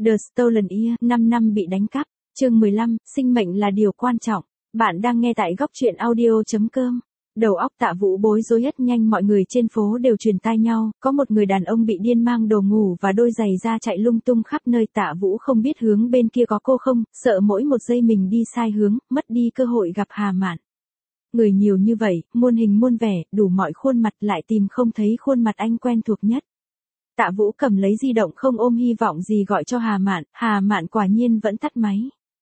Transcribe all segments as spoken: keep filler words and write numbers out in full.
The Stolen Ear, năm năm bị đánh cắp. Chương mười lăm, sinh mệnh là điều quan trọng. Bạn đang nghe tại góc truyện audio chấm com. Đầu óc Tạ Vũ bối rối rất nhanh, mọi người trên phố đều truyền tai nhau, có một người đàn ông bị điên mang đồ ngủ và đôi giày da chạy lung tung khắp nơi. Tạ Vũ không biết hướng bên kia có cô không, sợ mỗi một giây mình đi sai hướng, mất đi cơ hội gặp Hà Mạn. Người nhiều như vậy, muôn hình muôn vẻ, đủ mọi khuôn mặt, lại tìm không thấy khuôn mặt anh quen thuộc nhất. Tạ Vũ cầm lấy di động không ôm hy vọng gì gọi cho Hà Mạn, Hà Mạn quả nhiên vẫn tắt máy.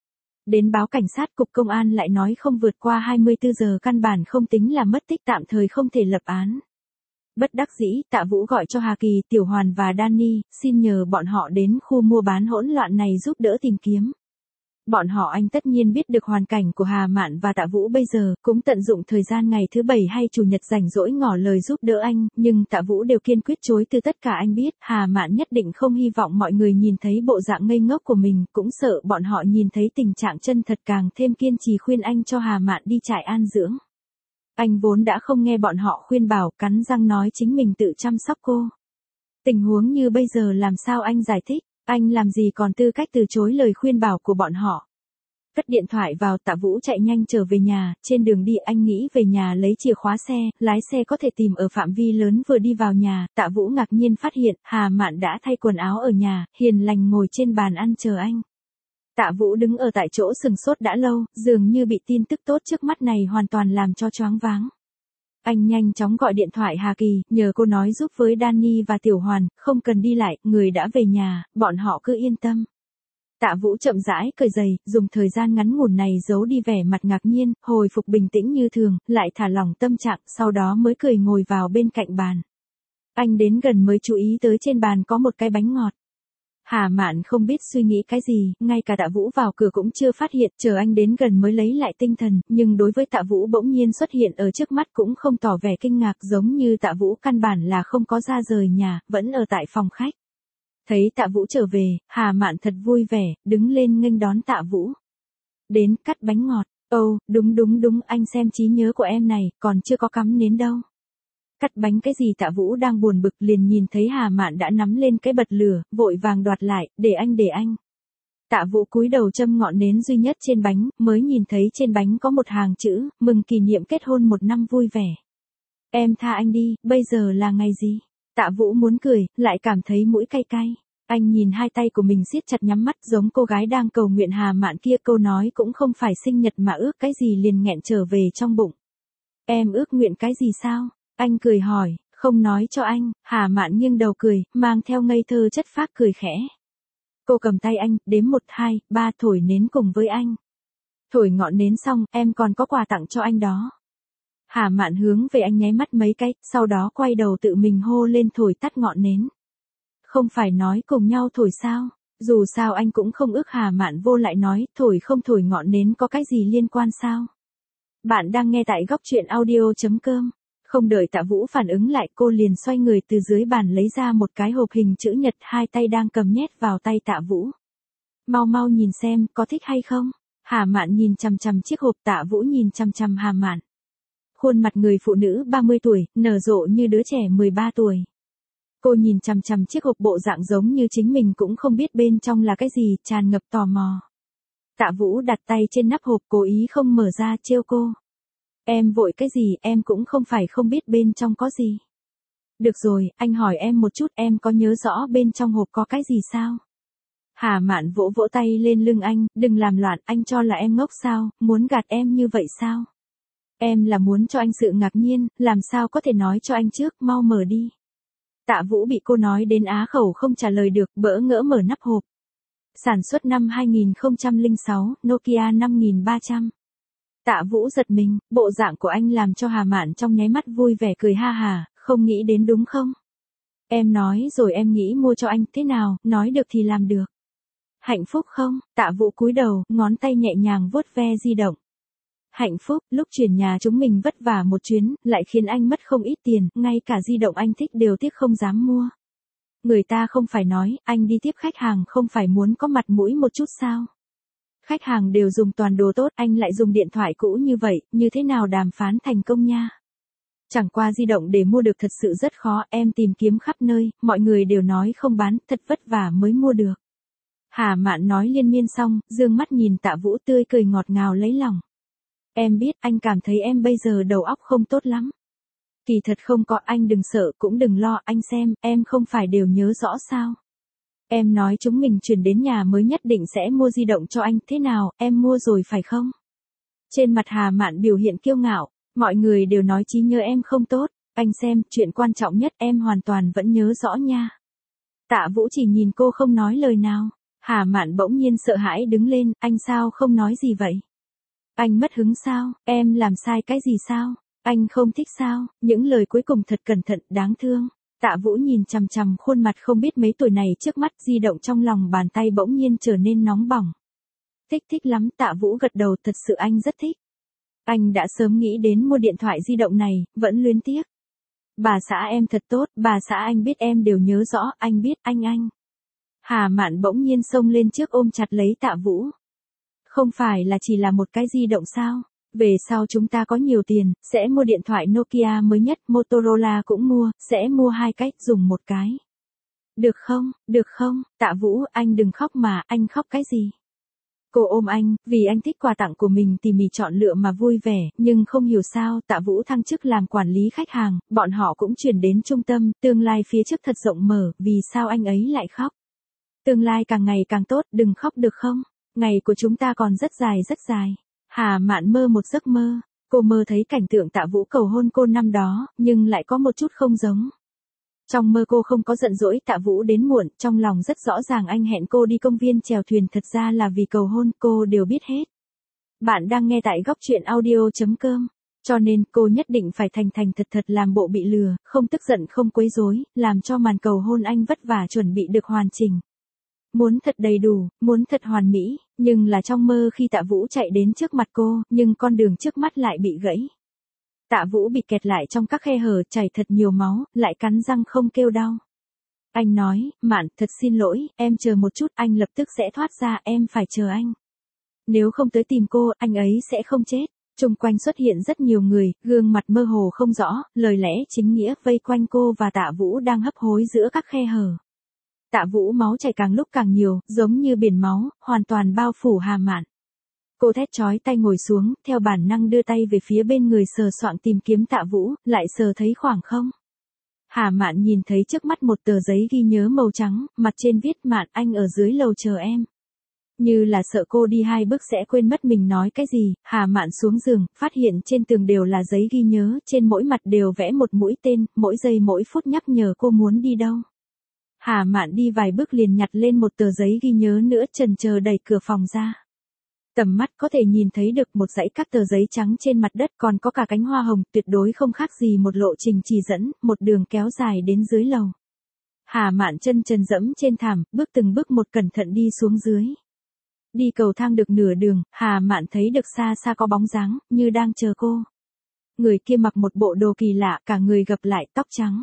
Đến báo cảnh sát, cục công an lại nói không vượt qua hai mươi tư giờ, căn bản không tính là mất tích, tạm thời không thể lập án. Bất đắc dĩ, Tạ Vũ gọi cho Hà Kỳ, Tiểu Hoàn và Danny, xin nhờ bọn họ đến khu mua bán hỗn loạn này giúp đỡ tìm kiếm. Bọn họ anh tất nhiên biết được hoàn cảnh của Hà Mạn và Tạ Vũ bây giờ, cũng tận dụng thời gian ngày thứ bảy hay chủ nhật rảnh rỗi ngỏ lời giúp đỡ anh, nhưng Tạ Vũ đều kiên quyết chối từ. Tất cả anh biết, Hà Mạn nhất định không hy vọng mọi người nhìn thấy bộ dạng ngây ngốc của mình, cũng sợ bọn họ nhìn thấy tình trạng chân thật, càng thêm kiên trì khuyên anh cho Hà Mạn đi trại an dưỡng. Anh vốn đã không nghe bọn họ khuyên bảo, cắn răng nói chính mình tự chăm sóc cô. Tình huống như bây giờ làm sao anh giải thích? Anh làm gì còn tư cách từ chối lời khuyên bảo của bọn họ. Cất điện thoại vào, Tạ Vũ chạy nhanh trở về nhà. Trên đường đi anh nghĩ về nhà lấy chìa khóa xe, lái xe có thể tìm ở phạm vi lớn. Vừa đi vào nhà, Tạ Vũ ngạc nhiên phát hiện Hà Mạn đã thay quần áo ở nhà, hiền lành ngồi trên bàn ăn chờ anh. Tạ Vũ đứng ở tại chỗ sừng sốt đã lâu, dường như bị tin tức tốt trước mắt này hoàn toàn làm cho choáng váng. Anh nhanh chóng gọi điện thoại Hà Kỳ, nhờ cô nói giúp với Danny và Tiểu Hoàn, không cần đi lại, người đã về nhà, bọn họ cứ yên tâm. Tạ Vũ chậm rãi cởi giày, dùng thời gian ngắn ngủn này giấu đi vẻ mặt ngạc nhiên, hồi phục bình tĩnh như thường, lại thả lỏng tâm trạng, sau đó mới cười ngồi vào bên cạnh bàn. Anh đến gần mới chú ý tới trên bàn có một cái bánh ngọt. Hà Mạn không biết suy nghĩ cái gì, ngay cả Tạ Vũ vào cửa cũng chưa phát hiện, chờ anh đến gần mới lấy lại tinh thần, nhưng đối với Tạ Vũ bỗng nhiên xuất hiện ở trước mắt cũng không tỏ vẻ kinh ngạc, giống như Tạ Vũ căn bản là không có ra rời nhà, vẫn ở tại phòng khách. Thấy Tạ Vũ trở về, Hà Mạn thật vui vẻ, đứng lên nghênh đón Tạ Vũ. Đến cắt bánh ngọt, ồ, oh, đúng đúng đúng, anh xem trí nhớ của em này, còn chưa có cắm nến đâu. Cắt bánh cái gì? Tạ Vũ đang buồn bực liền nhìn thấy Hà Mạn đã nắm lên cái bật lửa, vội vàng đoạt lại, để anh để anh. Tạ Vũ cúi đầu châm ngọn nến duy nhất trên bánh, mới nhìn thấy trên bánh có một hàng chữ, mừng kỷ niệm kết hôn một năm vui vẻ. Em tha anh đi, bây giờ là ngày gì? Tạ Vũ muốn cười, lại cảm thấy mũi cay cay. Anh nhìn hai tay của mình siết chặt nhắm mắt giống cô gái đang cầu nguyện Hà Mạn kia, câu nói cũng không phải sinh nhật mà ước cái gì liền nghẹn trở về trong bụng. Em ước nguyện cái gì sao? Anh cười hỏi, không nói cho anh. Hà Mạn nghiêng đầu cười, mang theo ngây thơ chất phác cười khẽ. Cô cầm tay anh, đếm một, hai, ba, thổi nến cùng với anh. Thổi ngọn nến xong, em còn có quà tặng cho anh đó. Hà Mạn hướng về anh nháy mắt mấy cái, sau đó quay đầu tự mình hô lên thổi tắt ngọn nến. Không phải nói cùng nhau thổi sao? Dù sao anh cũng không ước. Hà Mạn vô lại nói, thổi không thổi ngọn nến có cái gì liên quan sao? Bạn đang nghe tại góc truyện audio chấm com. Không đợi Tạ Vũ phản ứng lại, cô liền xoay người từ dưới bàn lấy ra một cái hộp hình chữ nhật, hai tay đang cầm nhét vào tay Tạ Vũ. Mau mau nhìn xem, có thích hay không? Hà Mạn nhìn chằm chằm chiếc hộp, Tạ Vũ nhìn chằm chằm Hà Mạn. Khuôn mặt người phụ nữ ba mươi tuổi, nở rộ như đứa trẻ mười ba tuổi. Cô nhìn chằm chằm chiếc hộp, bộ dạng giống như chính mình cũng không biết bên trong là cái gì, tràn ngập tò mò. Tạ Vũ đặt tay trên nắp hộp, cố ý không mở ra, trêu cô. Em vội cái gì, em cũng không phải không biết bên trong có gì. Được rồi, anh hỏi em một chút, em có nhớ rõ bên trong hộp có cái gì sao? Hà Mạn vỗ vỗ tay lên lưng anh, đừng làm loạn, anh cho là em ngốc sao, muốn gạt em như vậy sao? Em là muốn cho anh sự ngạc nhiên, làm sao có thể nói cho anh trước, mau mở đi. Tạ Vũ bị cô nói đến á khẩu không trả lời được, bỡ ngỡ mở nắp hộp. Sản xuất năm hai nghìn không trăm lẻ sáu, Nokia năm nghìn ba trăm. Tạ Vũ giật mình, bộ dạng của anh làm cho Hà Mạn trong nháy mắt vui vẻ cười ha hà, không nghĩ đến đúng không? Em nói rồi, em nghĩ mua cho anh, thế nào, nói được thì làm được. Hạnh phúc không? Tạ Vũ cúi đầu, ngón tay nhẹ nhàng vuốt ve di động. Hạnh phúc, lúc chuyển nhà chúng mình vất vả một chuyến, lại khiến anh mất không ít tiền, ngay cả di động anh thích đều tiếc không dám mua. Người ta không phải nói, anh đi tiếp khách hàng không phải muốn có mặt mũi một chút sao? Khách hàng đều dùng toàn đồ tốt, anh lại dùng điện thoại cũ như vậy, như thế nào đàm phán thành công nha? Chẳng qua di động để mua được thật sự rất khó, em tìm kiếm khắp nơi, mọi người đều nói không bán, thật vất vả mới mua được. Hà Mạn nói liên miên xong, dương mắt nhìn Tạ Vũ tươi cười ngọt ngào lấy lòng. Em biết anh cảm thấy em bây giờ đầu óc không tốt lắm. Kỳ thật không có, anh đừng sợ cũng đừng lo, anh xem, em không phải đều nhớ rõ sao. Em nói chúng mình chuyển đến nhà mới nhất định sẽ mua di động cho anh, thế nào, em mua rồi phải không? Trên mặt Hà Mạn biểu hiện kiêu ngạo, mọi người đều nói trí nhớ em không tốt, anh xem, chuyện quan trọng nhất em hoàn toàn vẫn nhớ rõ nha. Tạ Vũ chỉ nhìn cô không nói lời nào. Hà Mạn bỗng nhiên sợ hãi đứng lên, anh sao không nói gì vậy? Anh mất hứng sao, em làm sai cái gì sao? Anh không thích sao? Những lời cuối cùng thật cẩn thận, đáng thương. Tạ Vũ nhìn chằm chằm khuôn mặt không biết mấy tuổi này trước mắt, di động trong lòng bàn tay bỗng nhiên trở nên nóng bỏng. Thích thích lắm, Tạ Vũ gật đầu, thật sự anh rất thích. Anh đã sớm nghĩ đến mua điện thoại di động này, vẫn luyến tiếc. Bà xã em thật tốt, bà xã anh biết em đều nhớ rõ, anh biết, anh anh. Hà Mạn bỗng nhiên xông lên trước ôm chặt lấy Tạ Vũ. Không phải là chỉ là một cái di động sao? Về sau chúng ta có nhiều tiền, sẽ mua điện thoại Nokia mới nhất, Motorola cũng mua, sẽ mua hai cái, dùng một cái. Được không, được không, Tạ Vũ, anh đừng khóc mà, anh khóc cái gì? Cô ôm anh, vì anh thích quà tặng của mình tỉ mỉ chọn lựa mà vui vẻ, nhưng không hiểu sao Tạ Vũ thăng chức làm quản lý khách hàng, bọn họ cũng chuyển đến trung tâm, tương lai phía trước thật rộng mở, vì sao anh ấy lại khóc? Tương lai càng ngày càng tốt, đừng khóc được không? Ngày của chúng ta còn rất dài rất dài. Hà Mạn mơ một giấc mơ, cô mơ thấy cảnh tượng Tạ Vũ cầu hôn cô năm đó, nhưng lại có một chút không giống. Trong mơ cô không có giận dỗi Tạ Vũ đến muộn, trong lòng rất rõ ràng anh hẹn cô đi công viên chèo thuyền, thật ra là vì cầu hôn, cô đều biết hết. Bạn đang nghe tại góc truyện audio.com, cho nên cô nhất định phải thành thành thật thật làm bộ bị lừa, không tức giận không quấy rối, làm cho màn cầu hôn anh vất vả chuẩn bị được hoàn chỉnh. Muốn thật đầy đủ, muốn thật hoàn mỹ, nhưng là trong mơ khi Tạ Vũ chạy đến trước mặt cô, nhưng con đường trước mắt lại bị gãy. Tạ Vũ bị kẹt lại trong các khe hở, chảy thật nhiều máu, lại cắn răng không kêu đau. Anh nói, Mạn, thật xin lỗi, em chờ một chút, anh lập tức sẽ thoát ra, em phải chờ anh. Nếu không tới tìm cô, anh ấy sẽ không chết. Xung quanh xuất hiện rất nhiều người, gương mặt mơ hồ không rõ, lời lẽ chính nghĩa vây quanh cô và Tạ Vũ đang hấp hối giữa các khe hở. Tạ Vũ máu chảy càng lúc càng nhiều, giống như biển máu, hoàn toàn bao phủ Hà Mạn. Cô thét chói tay ngồi xuống, theo bản năng đưa tay về phía bên người sờ soạng tìm kiếm Tạ Vũ, lại sờ thấy khoảng không. Hà Mạn nhìn thấy trước mắt một tờ giấy ghi nhớ màu trắng, mặt trên viết Mạn, anh ở dưới lầu chờ em. Như là sợ cô đi hai bước sẽ quên mất mình nói cái gì, Hà Mạn xuống giường, phát hiện trên tường đều là giấy ghi nhớ, trên mỗi mặt đều vẽ một mũi tên, mỗi giây mỗi phút nhắc nhở cô muốn đi đâu. Hà Mạn đi vài bước liền nhặt lên một tờ giấy ghi nhớ nữa, chần chờ đẩy cửa phòng ra. Tầm mắt có thể nhìn thấy được một dãy các tờ giấy trắng trên mặt đất, còn có cả cánh hoa hồng, tuyệt đối không khác gì một lộ trình chỉ dẫn, một đường kéo dài đến dưới lầu. Hà Mạn chân trần dẫm trên thảm, bước từng bước một cẩn thận đi xuống dưới. Đi cầu thang được nửa đường, Hà Mạn thấy được xa xa có bóng dáng, như đang chờ cô. Người kia mặc một bộ đồ kỳ lạ, cả người gập lại, tóc trắng.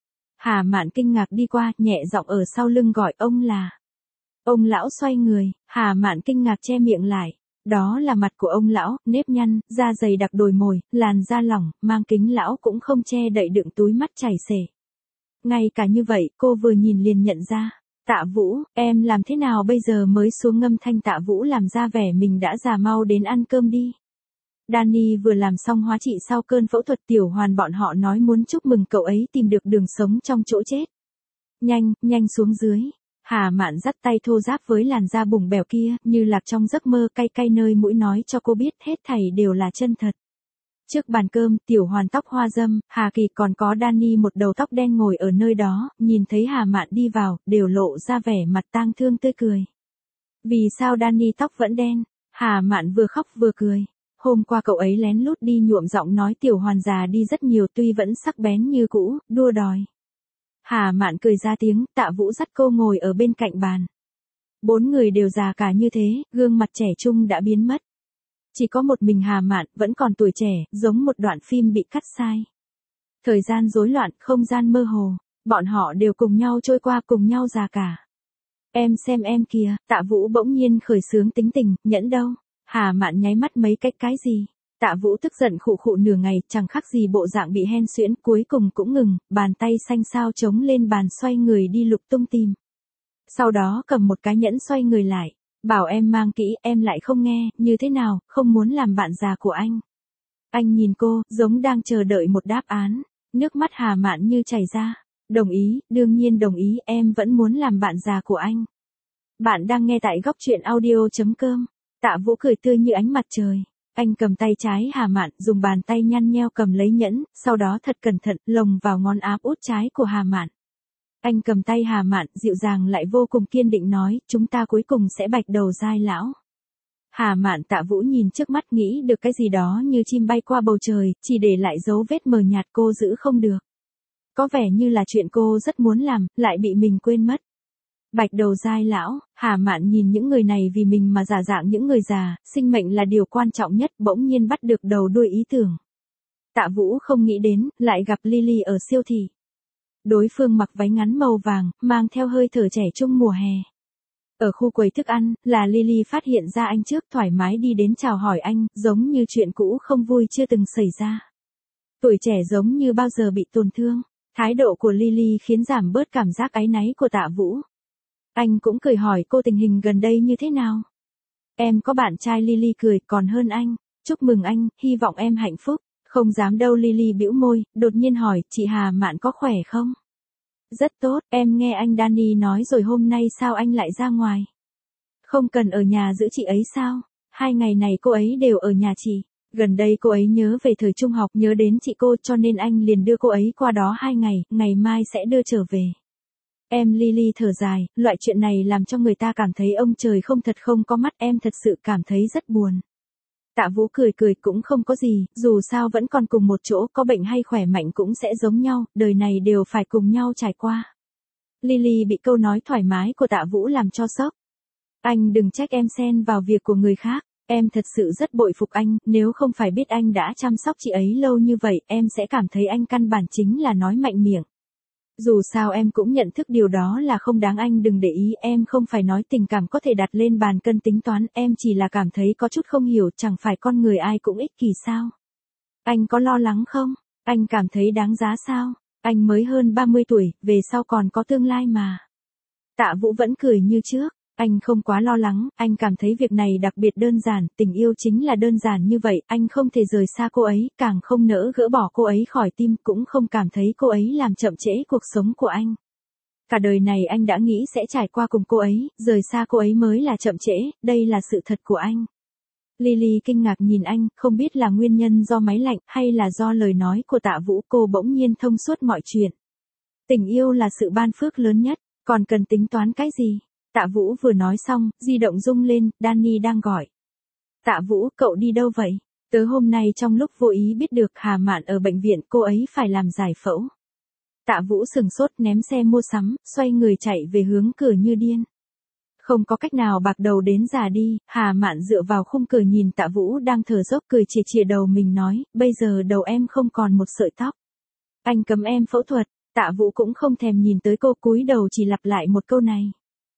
Hà Mạn kinh ngạc đi qua, nhẹ giọng ở sau lưng gọi ông là. Ông lão xoay người, Hà Mạn kinh ngạc che miệng lại. Đó là mặt của ông lão, nếp nhăn, da dày đặc đồi mồi, làn da lỏng, mang kính lão cũng không che đậy đựng túi mắt chảy xể. Ngay cả như vậy, cô vừa nhìn liền nhận ra. Tạ Vũ, em làm thế nào bây giờ mới xuống ngâm thanh. Tạ Vũ làm ra vẻ mình đã già, mau đến ăn cơm đi. Danny vừa làm xong hóa trị sau cơn phẫu thuật, Tiểu Hoàn bọn họ nói muốn chúc mừng cậu ấy tìm được đường sống trong chỗ chết. Nhanh, nhanh xuống dưới. Hà Mạn dắt tay thô ráp với làn da bùng bèo kia, như lạc trong giấc mơ, cay cay nơi mũi nói cho cô biết hết thảy đều là chân thật. Trước bàn cơm, Tiểu Hoàn tóc hoa dâm, Hà Kỳ còn có Danny một đầu tóc đen ngồi ở nơi đó, nhìn thấy Hà Mạn đi vào, đều lộ ra vẻ mặt tang thương tươi cười. Vì sao Danny tóc vẫn đen? Hà Mạn vừa khóc vừa cười. Hôm qua cậu ấy lén lút đi nhuộm giọng nói Tiểu Hoàn già đi rất nhiều, tuy vẫn sắc bén như cũ, đua đòi. Hà Mạn cười ra tiếng, Tạ Vũ dắt cô ngồi ở bên cạnh bàn. Bốn người đều già cả như thế, gương mặt trẻ trung đã biến mất. Chỉ có một mình Hà Mạn vẫn còn tuổi trẻ, giống một đoạn phim bị cắt sai. Thời gian rối loạn, không gian mơ hồ, bọn họ đều cùng nhau trôi qua, cùng nhau già cả. Em xem em kìa, Tạ Vũ bỗng nhiên khởi xướng tính tình, nhẫn đâu. Hà Mạn nháy mắt mấy cách cái gì. Tạ Vũ tức giận khụ khụ nửa ngày, chẳng khác gì bộ dạng bị hen suyễn, cuối cùng cũng ngừng, bàn tay xanh xao chống lên bàn xoay người đi lục tung tìm. Sau đó cầm một cái nhẫn xoay người lại. Bảo em mang kỹ, em lại không nghe, như thế nào, không muốn làm bạn già của anh. Anh nhìn cô, giống đang chờ đợi một đáp án. Nước mắt Hà Mạn như chảy ra. Đồng ý, đương nhiên đồng ý, em vẫn muốn làm bạn già của anh. Bạn đang nghe tại góc truyện audio.com. Tạ Vũ cười tươi như ánh mặt trời. Anh cầm tay trái Hà Mạn, dùng bàn tay nhăn nheo cầm lấy nhẫn, sau đó thật cẩn thận, lồng vào ngón áp út trái của Hà Mạn. Anh cầm tay Hà Mạn, dịu dàng lại vô cùng kiên định nói, chúng ta cuối cùng sẽ bạch đầu giai lão. Hà Mạn Tạ Vũ nhìn trước mắt nghĩ được cái gì đó như chim bay qua bầu trời, chỉ để lại dấu vết mờ nhạt cô giữ không được. Có vẻ như là chuyện cô rất muốn làm, lại bị mình quên mất. Bạch đầu giai lão, Hà Mạn nhìn những người này vì mình mà giả dạng những người già, sinh mệnh là điều quan trọng nhất, bỗng nhiên bắt được đầu đuôi ý tưởng. Tạ Vũ không nghĩ đến, lại gặp Lily ở siêu thị. Đối phương mặc váy ngắn màu vàng, mang theo hơi thở trẻ trung mùa hè. Ở khu quầy thức ăn, là Lily phát hiện ra anh trước, thoải mái đi đến chào hỏi anh, giống như chuyện cũ không vui chưa từng xảy ra. Tuổi trẻ giống như bao giờ bị tổn thương. Thái độ của Lily khiến giảm bớt cảm giác áy náy của Tạ Vũ. Anh cũng cười hỏi cô tình hình gần đây như thế nào. Em có bạn trai. Lily cười, còn hơn anh. Chúc mừng anh, hy vọng em hạnh phúc. Không dám đâu. Lily bĩu môi, đột nhiên hỏi, chị Hà Mạn có khỏe không? Rất tốt, em nghe anh Danny nói rồi hôm nay sao anh lại ra ngoài? Không cần ở nhà giữ chị ấy sao? Hai ngày này cô ấy đều ở nhà chị. Gần đây cô ấy nhớ về thời trung học, nhớ đến chị cô cho nên anh liền đưa cô ấy qua đó hai ngày, ngày mai sẽ đưa trở về. Em Lily thở dài, loại chuyện này làm cho người ta cảm thấy ông trời không thật không có mắt, em thật sự cảm thấy rất buồn. Tạ Vũ cười cười, cũng không có gì, dù sao vẫn còn cùng một chỗ, có bệnh hay khỏe mạnh cũng sẽ giống nhau, đời này đều phải cùng nhau trải qua. Lily bị câu nói thoải mái của Tạ Vũ làm cho sốc. Anh đừng trách em xen vào việc của người khác, em thật sự rất bội phục anh, nếu không phải biết anh đã chăm sóc chị ấy lâu như vậy, em sẽ cảm thấy anh căn bản chính là nói mạnh miệng. Dù sao em cũng nhận thức điều đó là không đáng, anh đừng để ý, em không phải nói tình cảm có thể đặt lên bàn cân tính toán, em chỉ là cảm thấy có chút không hiểu, chẳng phải con người ai cũng ích kỷ sao? Anh có lo lắng không? Anh cảm thấy đáng giá sao? Anh mới hơn ba mươi tuổi, về sau còn có tương lai mà. Tạ Vũ vẫn cười như trước, anh không quá lo lắng, anh cảm thấy việc này đặc biệt đơn giản, tình yêu chính là đơn giản như vậy, anh không thể rời xa cô ấy, càng không nỡ gỡ bỏ cô ấy khỏi tim, cũng không cảm thấy cô ấy làm chậm trễ cuộc sống của anh. Cả đời này anh đã nghĩ sẽ trải qua cùng cô ấy, rời xa cô ấy mới là chậm trễ, đây là sự thật của anh. Lily kinh ngạc nhìn anh, không biết là nguyên nhân do máy lạnh hay là do lời nói của Tạ Vũ, cô bỗng nhiên thông suốt mọi chuyện. Tình yêu là sự ban phước lớn nhất, còn cần tính toán cái gì? Tạ Vũ vừa nói xong, di động rung lên, Danny đang gọi. Tạ Vũ, cậu đi đâu vậy? Tớ hôm nay trong lúc vô ý biết được Hà Mạn ở bệnh viện, cô ấy phải làm giải phẫu. Tạ Vũ sừng sốt, ném xe mua sắm, xoay người chạy về hướng cửa như điên. Không có cách nào bạc đầu đến già đi, Hà Mạn dựa vào khung cửa nhìn Tạ Vũ đang thở dốc, cười chìa chìa đầu mình nói, bây giờ đầu em không còn một sợi tóc. Anh cấm em phẫu thuật. Tạ Vũ cũng không thèm nhìn tới cô, cúi đầu chỉ lặp lại một câu này.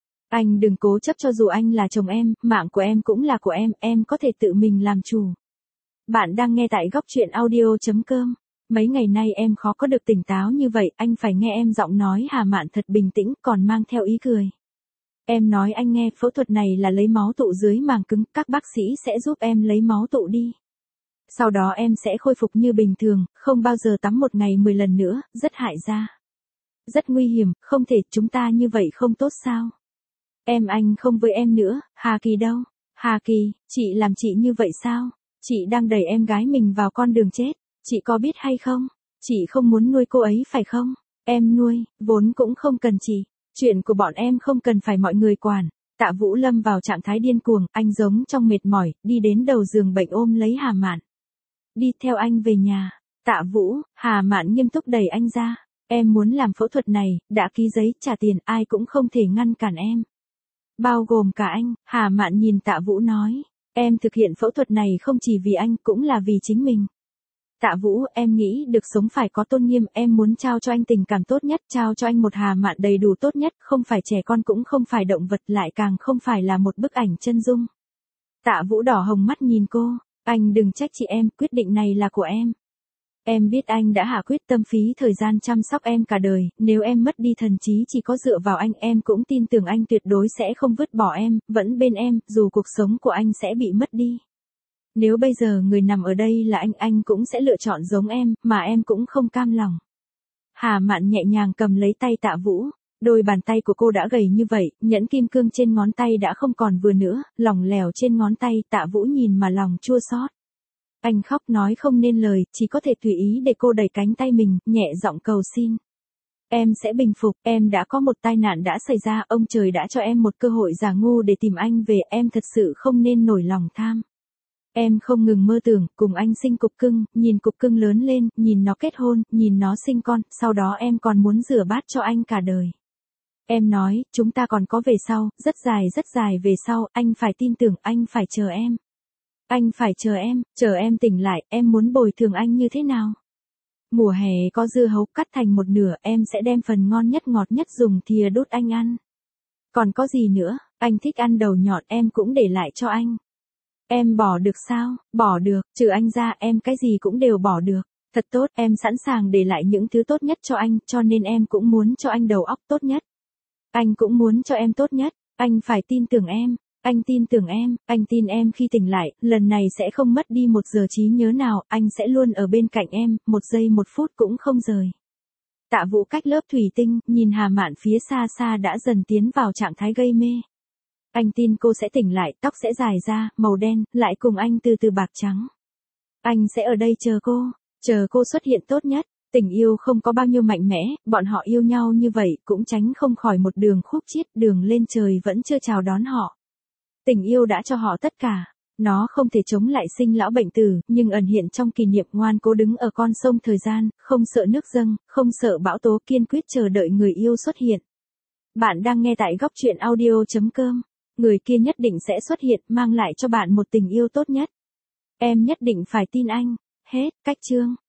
Anh đừng cố chấp, cho dù anh là chồng em, mạng của em cũng là của em, em có thể tự mình làm chủ. Bạn đang nghe tại góc truyện audio.com. Mấy ngày nay em khó có được tỉnh táo như vậy, anh phải nghe em giọng nói Hà Mạn thật bình tĩnh, còn mang theo ý cười. Em nói anh nghe, phẫu thuật này là lấy máu tụ dưới màng cứng, các bác sĩ sẽ giúp em lấy máu tụ đi. Sau đó em sẽ khôi phục như bình thường, không bao giờ tắm một ngày mười lần nữa, rất hại da. Rất nguy hiểm, không thể, chúng ta như vậy không tốt sao? Em anh không với em nữa, Hà Kỳ đâu? Hà Kỳ, chị làm chị như vậy sao? Chị đang đẩy em gái mình vào con đường chết, chị có biết hay không? Chị không muốn nuôi cô ấy phải không? Em nuôi, vốn cũng không cần chị. Chuyện của bọn em không cần phải mọi người quản. Tạ Vũ lâm vào trạng thái điên cuồng, anh giống trong mệt mỏi, đi đến đầu giường bệnh ôm lấy Hà Mạn. Đi theo anh về nhà. Tạ Vũ, Hà Mạn nghiêm túc đẩy anh ra. Em muốn làm phẫu thuật này, đã ký giấy, trả tiền, ai cũng không thể ngăn cản em. Bao gồm cả anh. Hà Mạn nhìn Tạ Vũ nói. Em thực hiện phẫu thuật này không chỉ vì anh, cũng là vì chính mình. Tạ Vũ, em nghĩ được sống phải có tôn nghiêm, em muốn trao cho anh tình cảm tốt nhất, trao cho anh một Hà Mạn đầy đủ tốt nhất, không phải trẻ con cũng không phải động vật, lại càng không phải là một bức ảnh chân dung. Tạ Vũ đỏ hồng mắt nhìn cô, anh đừng trách chị em, quyết định này là của em. Em biết anh đã hạ quyết tâm phí thời gian chăm sóc em cả đời, nếu em mất đi thần trí chỉ có dựa vào anh, em cũng tin tưởng anh tuyệt đối sẽ không vứt bỏ em, vẫn bên em, dù cuộc sống của anh sẽ bị mất đi. Nếu bây giờ người nằm ở đây là anh, anh cũng sẽ lựa chọn giống em, mà em cũng không cam lòng. Hà Mạn nhẹ nhàng cầm lấy tay Tạ Vũ. Đôi bàn tay của cô đã gầy như vậy, nhẫn kim cương trên ngón tay đã không còn vừa nữa, lỏng lẻo trên ngón tay, Tạ Vũ nhìn mà lòng chua xót. Anh khóc nói không nên lời, chỉ có thể tùy ý để cô đẩy cánh tay mình, nhẹ giọng cầu xin. Em sẽ bình phục, em đã có một tai nạn đã xảy ra, ông trời đã cho em một cơ hội giả ngu để tìm anh về, em thật sự không nên nổi lòng tham. Em không ngừng mơ tưởng, cùng anh sinh cục cưng, nhìn cục cưng lớn lên, nhìn nó kết hôn, nhìn nó sinh con, sau đó em còn muốn rửa bát cho anh cả đời. Em nói, chúng ta còn có về sau, rất dài rất dài về sau, anh phải tin tưởng, anh phải chờ em. Anh phải chờ em, chờ em tỉnh lại, em muốn bồi thường anh như thế nào? Mùa hè có dưa hấu cắt thành một nửa, em sẽ đem phần ngon nhất ngọt nhất dùng thìa đút anh ăn. Còn có gì nữa, anh thích ăn đầu nhọn, em cũng để lại cho anh. Em bỏ được sao? Bỏ được, trừ anh ra em cái gì cũng đều bỏ được. Thật tốt, em sẵn sàng để lại những thứ tốt nhất cho anh, cho nên em cũng muốn cho anh đầu óc tốt nhất. Anh cũng muốn cho em tốt nhất, anh phải tin tưởng em, anh tin tưởng em, anh tin em khi tỉnh lại, lần này sẽ không mất đi một giờ trí nhớ nào, anh sẽ luôn ở bên cạnh em, một giây một phút cũng không rời. Tạ Vũ cách lớp thủy tinh, nhìn Hà Mạn phía xa xa đã dần tiến vào trạng thái gây mê. Anh tin cô sẽ tỉnh lại, tóc sẽ dài ra, màu đen, lại cùng anh từ từ bạc trắng. Anh sẽ ở đây chờ cô, chờ cô xuất hiện tốt nhất. Tình yêu không có bao nhiêu mạnh mẽ, bọn họ yêu nhau như vậy cũng tránh không khỏi một đường khúc chiết, đường lên trời vẫn chưa chào đón họ. Tình yêu đã cho họ tất cả, nó không thể chống lại sinh lão bệnh tử, nhưng ẩn hiện trong kỷ niệm, ngoan cố đứng ở con sông thời gian, không sợ nước dâng, không sợ bão tố, kiên quyết chờ đợi người yêu xuất hiện. Bạn đang nghe tại góc truyện audio chấm com. Người kia nhất định sẽ xuất hiện, mang lại cho bạn một tình yêu tốt nhất. Em nhất định phải tin anh. Hết, cách chương.